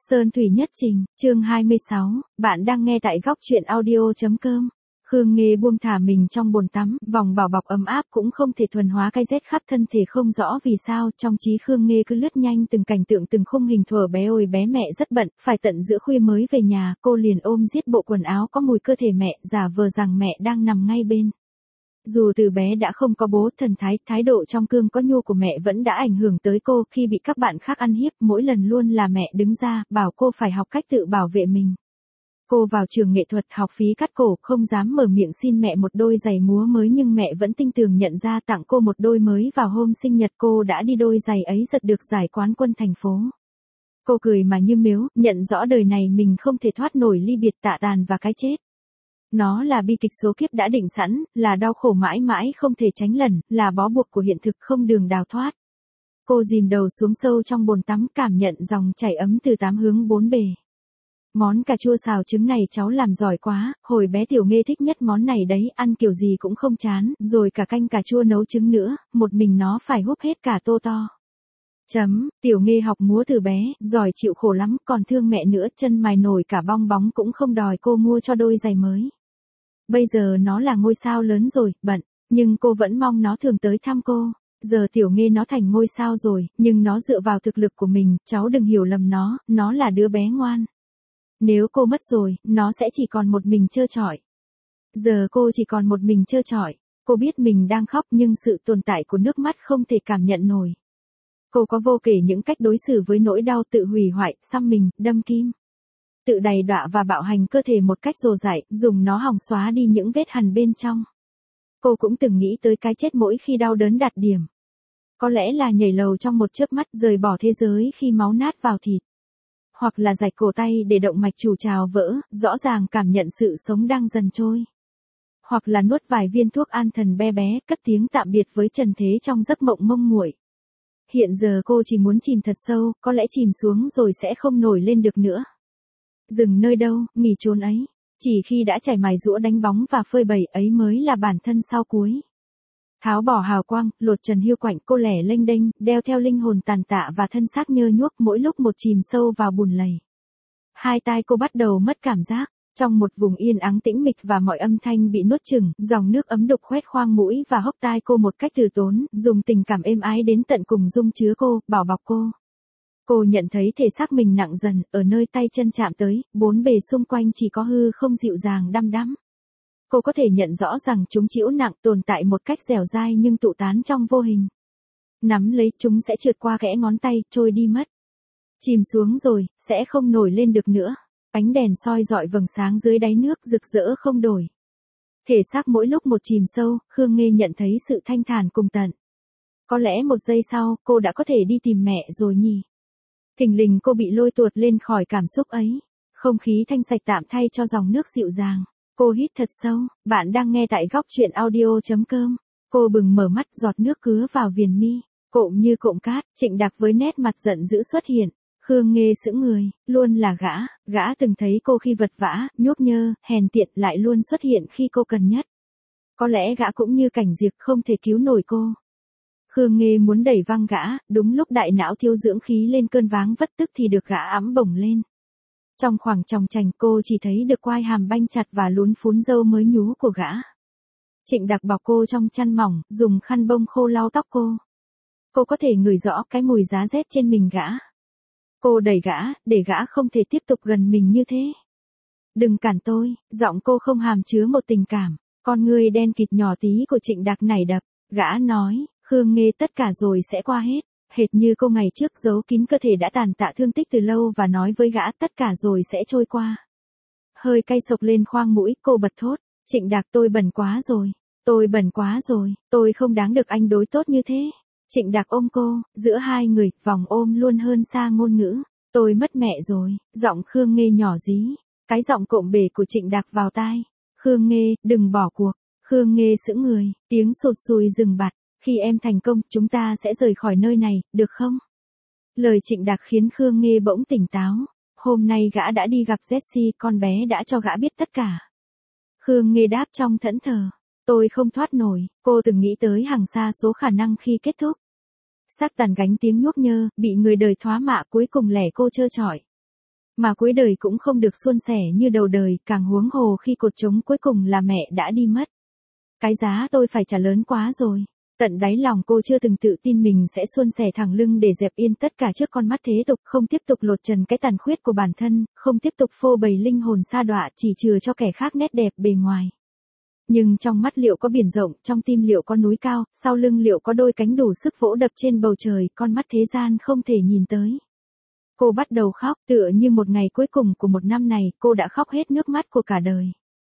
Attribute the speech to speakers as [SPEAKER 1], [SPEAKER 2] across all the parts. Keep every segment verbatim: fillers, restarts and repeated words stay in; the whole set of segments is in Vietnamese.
[SPEAKER 1] Sơn Thủy Nhất Trình, chương hai mươi sáu, bạn đang nghe tại góc truyện audio.com. Khương Nghê buông thả mình trong bồn tắm, vòng bảo bọc ấm áp cũng không thể thuần hóa cái rét khắp thân thể không rõ vì sao, trong trí Khương Nghê cứ lướt nhanh từng cảnh tượng từng khung hình thuở bé ơi bé mẹ rất bận, phải tận giữa khuya mới về nhà, cô liền ôm giết bộ quần áo có mùi cơ thể mẹ, giả vờ rằng mẹ đang nằm ngay bên. Dù từ bé đã không có bố, thần thái, thái độ trong cương có nhu của mẹ vẫn đã ảnh hưởng tới cô khi bị các bạn khác ăn hiếp, mỗi lần luôn là mẹ đứng ra, bảo cô phải học cách tự bảo vệ mình. Cô vào trường nghệ thuật học phí cắt cổ, không dám mở miệng xin mẹ một đôi giày múa mới nhưng mẹ vẫn tinh tường nhận ra tặng cô một đôi mới vào hôm sinh nhật cô đã đi đôi giày ấy giật được giải quán quân thành phố. Cô cười mà như mếu, nhận rõ đời này mình không thể thoát nổi ly biệt tạ tàn và cái chết. Nó là bi kịch số kiếp đã định sẵn, là đau khổ mãi mãi không thể tránh lần, là bó buộc của hiện thực không đường đào thoát. Cô dìm đầu xuống sâu trong bồn tắm cảm nhận dòng chảy ấm từ tám hướng bốn bề. Món cà chua xào trứng này cháu làm giỏi quá, hồi bé Tiểu Nghê thích nhất món này đấy, ăn kiểu gì cũng không chán, rồi cả canh cà chua nấu trứng nữa, một mình nó phải húp hết cả tô to. Chấm, Tiểu Nghê học múa từ bé, giỏi chịu khổ lắm, còn thương mẹ nữa, chân mài nổi cả bong bóng cũng không đòi cô mua cho đôi giày mới. Bây giờ nó là ngôi sao lớn rồi, bận, nhưng cô vẫn mong nó thường tới thăm cô. Giờ Tiểu Nghê nó thành ngôi sao rồi, nhưng nó dựa vào thực lực của mình, cháu đừng hiểu lầm nó, nó là đứa bé ngoan. Nếu cô mất rồi, nó sẽ chỉ còn một mình trơ trọi. Giờ cô chỉ còn một mình trơ trọi, cô biết mình đang khóc nhưng sự tồn tại của nước mắt không thể cảm nhận nổi. Cô có vô kể những cách đối xử với nỗi đau tự hủy hoại, xăm mình, đâm kim. Tự đầy đọa và bạo hành cơ thể một cách rồ dại, dùng nó hòng xóa đi những vết hằn bên trong. Cô cũng từng nghĩ tới cái chết mỗi khi đau đớn đạt điểm. Có lẽ là nhảy lầu trong một chớp mắt rời bỏ thế giới khi máu nát vào thịt. Hoặc là rạch cổ tay để động mạch chủ trào vỡ, rõ ràng cảm nhận sự sống đang dần trôi. Hoặc là nuốt vài viên thuốc an thần be bé, cất tiếng tạm biệt với trần thế trong giấc mộng mông muội. Hiện giờ cô chỉ muốn chìm thật sâu, có lẽ chìm xuống rồi sẽ không nổi lên được nữa. Dừng nơi đâu, nghỉ chốn ấy. Chỉ khi đã trải mài giũa đánh bóng và phơi bày ấy mới là bản thân sau cuối. Tháo bỏ hào quang, lột trần hiu quạnh cô lẻ lênh đênh, đeo theo linh hồn tàn tạ và thân xác nhơ nhuốc mỗi lúc một chìm sâu vào bùn lầy. Hai tai cô bắt đầu mất cảm giác. Trong một vùng yên ắng tĩnh mịch và mọi âm thanh bị nuốt chửng, dòng nước ấm đục khoét khoang mũi và hốc tai cô một cách từ tốn, dùng tình cảm êm ái đến tận cùng dung chứa cô, bảo bọc cô. Cô nhận thấy thể xác mình nặng dần, ở nơi tay chân chạm tới, bốn bề xung quanh chỉ có hư không dịu dàng đăm đắm. Cô có thể nhận rõ rằng chúng chịu nặng tồn tại một cách dẻo dai nhưng tụ tán trong vô hình. Nắm lấy chúng sẽ trượt qua kẽ ngón tay, trôi đi mất. Chìm xuống rồi, sẽ không nổi lên được nữa. Ánh đèn soi rọi vầng sáng dưới đáy nước rực rỡ không đổi. Thể xác mỗi lúc một chìm sâu, Khương Nghê nhận thấy sự thanh thản cùng tận. Có lẽ một giây sau, cô đã có thể đi tìm mẹ rồi nhỉ. Thình lình cô bị lôi tuột lên khỏi cảm xúc ấy. Không khí thanh sạch tạm thay cho dòng nước dịu dàng. Cô hít thật sâu, bạn đang nghe tại góc truyện audio.com. Cô bừng mở mắt giọt nước cứa vào viền mi, cộm như cộm cát, Trịnh Đạc với nét mặt giận dữ xuất hiện. Khương Nghê sững người, luôn là gã, gã từng thấy cô khi vật vã, nhuốc nhơ, hèn tiện lại luôn xuất hiện khi cô cần nhất. Có lẽ gã cũng như cảnh diệt không thể cứu nổi cô. Khương Nghê muốn đẩy văng gã, đúng lúc đại não thiếu dưỡng khí lên cơn váng vất tức thì được gã ẵm bổng lên. Trong khoảng tròng trành cô chỉ thấy được quai hàm banh chặt và lún phún râu mới nhú của gã. Trịnh Đạc bọc cô trong chăn mỏng, dùng khăn bông khô lau tóc cô. Cô có thể ngửi rõ cái mùi giá rét trên mình gã. Cô đẩy gã, để gã không thể tiếp tục gần mình như thế. Đừng cản tôi, giọng cô không hàm chứa một tình cảm. Con người đen kịt nhỏ tí của Trịnh Đạc nảy đập. Gã nói, Khương Nghê tất cả rồi sẽ qua hết. Hệt như cô ngày trước giấu kín cơ thể đã tàn tạ thương tích từ lâu và nói với gã tất cả rồi sẽ trôi qua. Hơi cay sộc lên khoang mũi, cô bật thốt. Trịnh Đạc tôi bẩn quá rồi. Tôi bẩn quá rồi, tôi không đáng được anh đối tốt như thế. Trịnh Đạc ôm cô, giữa hai người, vòng ôm luôn hơn xa ngôn ngữ. Tôi mất mẹ rồi, giọng Khương Nghê nhỏ dí. Cái giọng cộm bể của Trịnh Đạc vào tai. Khương Nghê, đừng bỏ cuộc. Khương Nghê sững người, tiếng sụt sùi dừng bặt. Khi em thành công, chúng ta sẽ rời khỏi nơi này, được không? Lời Trịnh Đạc khiến Khương Nghê bỗng tỉnh táo. Hôm nay gã đã đi gặp Jessie, con bé đã cho gã biết tất cả. Khương Nghê đáp trong thẫn thờ. Tôi không thoát nổi, cô từng nghĩ tới hàng xa số khả năng khi kết thúc. Xác tàn gánh tiếng nhuốc nhơ, bị người đời thoá mạ cuối cùng lẻ cô trơ trọi. Mà cuối đời cũng không được suôn sẻ như đầu đời, càng huống hồ khi cột trống cuối cùng là mẹ đã đi mất. Cái giá tôi phải trả lớn quá rồi. Tận đáy lòng cô chưa từng tự tin mình sẽ suôn sẻ thẳng lưng để dẹp yên tất cả trước con mắt thế tục, không tiếp tục lột trần cái tàn khuyết của bản thân, không tiếp tục phô bày linh hồn sa đọa chỉ chừa cho kẻ khác nét đẹp bề ngoài. Nhưng trong mắt liệu có biển rộng, trong tim liệu có núi cao, sau lưng liệu có đôi cánh đủ sức vỗ đập trên bầu trời, con mắt thế gian không thể nhìn tới. Cô bắt đầu khóc, tựa như một ngày cuối cùng của một năm này, cô đã khóc hết nước mắt của cả đời.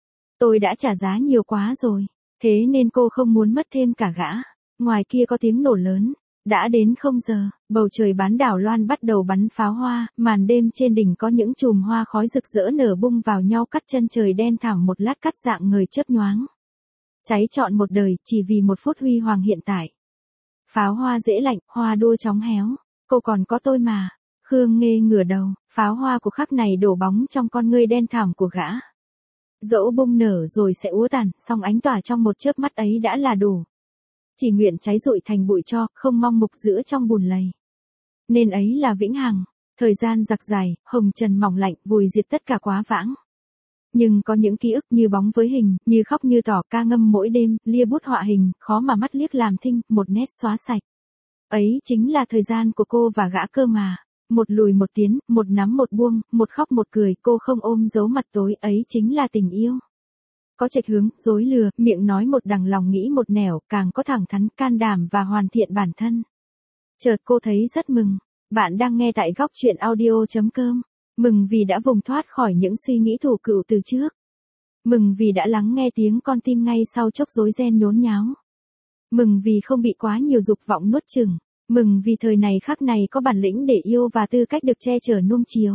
[SPEAKER 1] Tôi đã trả giá nhiều quá rồi, thế nên cô không muốn mất thêm cả gã. Ngoài kia có tiếng nổ lớn, đã đến không giờ, bầu trời bán đảo Loan bắt đầu bắn pháo hoa, màn đêm trên đỉnh có những chùm hoa khói rực rỡ nở bung vào nhau cắt chân trời đen thẳm một lát cắt dạng người chớp nhoáng. Cháy trọn một đời, chỉ vì một phút huy hoàng hiện tại. Pháo hoa dễ lạnh, hoa đua chóng héo, cô còn có tôi mà. Khương Nghê ngửa đầu, pháo hoa của khắc này đổ bóng trong con ngươi đen thẳm của gã. Dẫu bung nở rồi sẽ úa tàn, song ánh tỏa trong một chớp mắt ấy đã là đủ. Chỉ nguyện cháy rụi thành bụi tro, không mong mục giữa trong bùn lầy. Nên ấy là vĩnh hằng, thời gian giặc dài, hồng trần mỏng lạnh, vùi diệt tất cả quá vãng. Nhưng có những ký ức như bóng với hình, như khóc như tỏ ca ngâm mỗi đêm, lia bút họa hình, khó mà mắt liếc làm thinh, một nét xóa sạch. Ấy chính là thời gian của cô và gã cơ mà. Một lùi một tiến, một nắm một buông, một khóc một cười, cô không ôm giấu mặt tối, ấy chính là tình yêu. Có chệch hướng, dối lừa, miệng nói một đằng lòng nghĩ một nẻo, càng có thẳng thắn, can đảm và hoàn thiện bản thân. Chợt cô thấy rất mừng. Bạn đang nghe tại góc truyện audio chấm com. Mừng vì đã vùng thoát khỏi những suy nghĩ thủ cựu từ trước. Mừng vì đã lắng nghe tiếng con tim ngay sau chốc rối ren nhốn nháo. Mừng vì không bị quá nhiều dục vọng nuốt chửng. Mừng vì thời này khắc này có bản lĩnh để yêu và tư cách được che chở nuông chiều.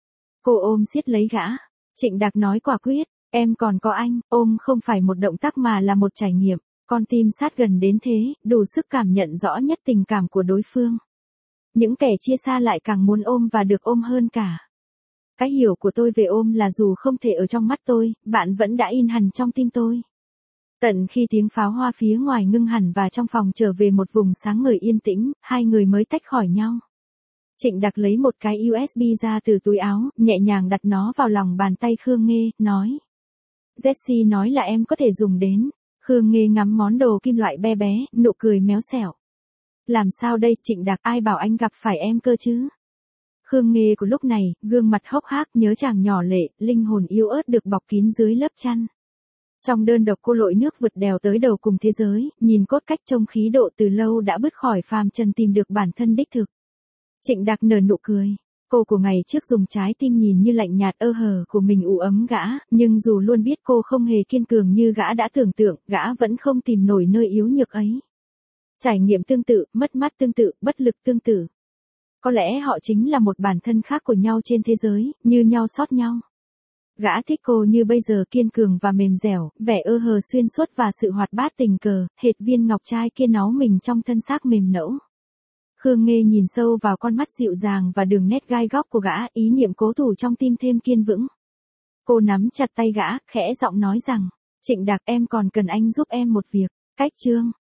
[SPEAKER 1] Cô ôm siết lấy gã. Trịnh Đạc nói quả quyết, em còn có anh, ôm không phải một động tác mà là một trải nghiệm. Con tim sát gần đến thế, đủ sức cảm nhận rõ nhất tình cảm của đối phương. Những kẻ chia xa lại càng muốn ôm và được ôm hơn cả. Cái hiểu của tôi về ôm là dù không thể ở trong mắt tôi, bạn vẫn đã in hẳn trong tim tôi. Tận khi tiếng pháo hoa phía ngoài ngưng hẳn và trong phòng trở về một vùng sáng ngời yên tĩnh, hai người mới tách khỏi nhau. Trịnh Đạc lấy một cái u ét bê ra từ túi áo, nhẹ nhàng đặt nó vào lòng bàn tay Khương Nghê, nói. Jessie nói là em có thể dùng đến. Khương Nghê ngắm món đồ kim loại be bé, nụ cười méo xẻo. Làm sao đây, Trịnh Đạc, ai bảo anh gặp phải em cơ chứ? Khương Nghê của lúc này, gương mặt hốc hác nhớ chàng nhỏ lệ, linh hồn yếu ớt được bọc kín dưới lớp chăn. Trong đơn độc cô lội nước vượt đèo tới đầu cùng thế giới, nhìn cốt cách trông khí độ từ lâu đã bứt khỏi phàm trần tìm được bản thân đích thực. Trịnh Đạc nở nụ cười. Cô của ngày trước dùng trái tim nhìn như lạnh nhạt ơ hờ của mình ủ ấm gã, nhưng dù luôn biết cô không hề kiên cường như gã đã tưởng tượng, gã vẫn không tìm nổi nơi yếu nhược ấy. Trải nghiệm tương tự, mất mát tương tự, bất lực tương tự. Có lẽ họ chính là một bản thân khác của nhau trên thế giới, như nhau sót nhau. Gã thích cô như bây giờ kiên cường và mềm dẻo, vẻ ơ hờ xuyên suốt và sự hoạt bát tình cờ, hệt viên ngọc trai kia náu mình trong thân xác mềm nẫu. Khương Nghê nhìn sâu vào con mắt dịu dàng và đường nét gai góc của gã, ý niệm cố thủ trong tim thêm kiên vững. Cô nắm chặt tay gã, khẽ giọng nói rằng, Trịnh Đạc, em còn cần anh giúp em một việc. Cách chương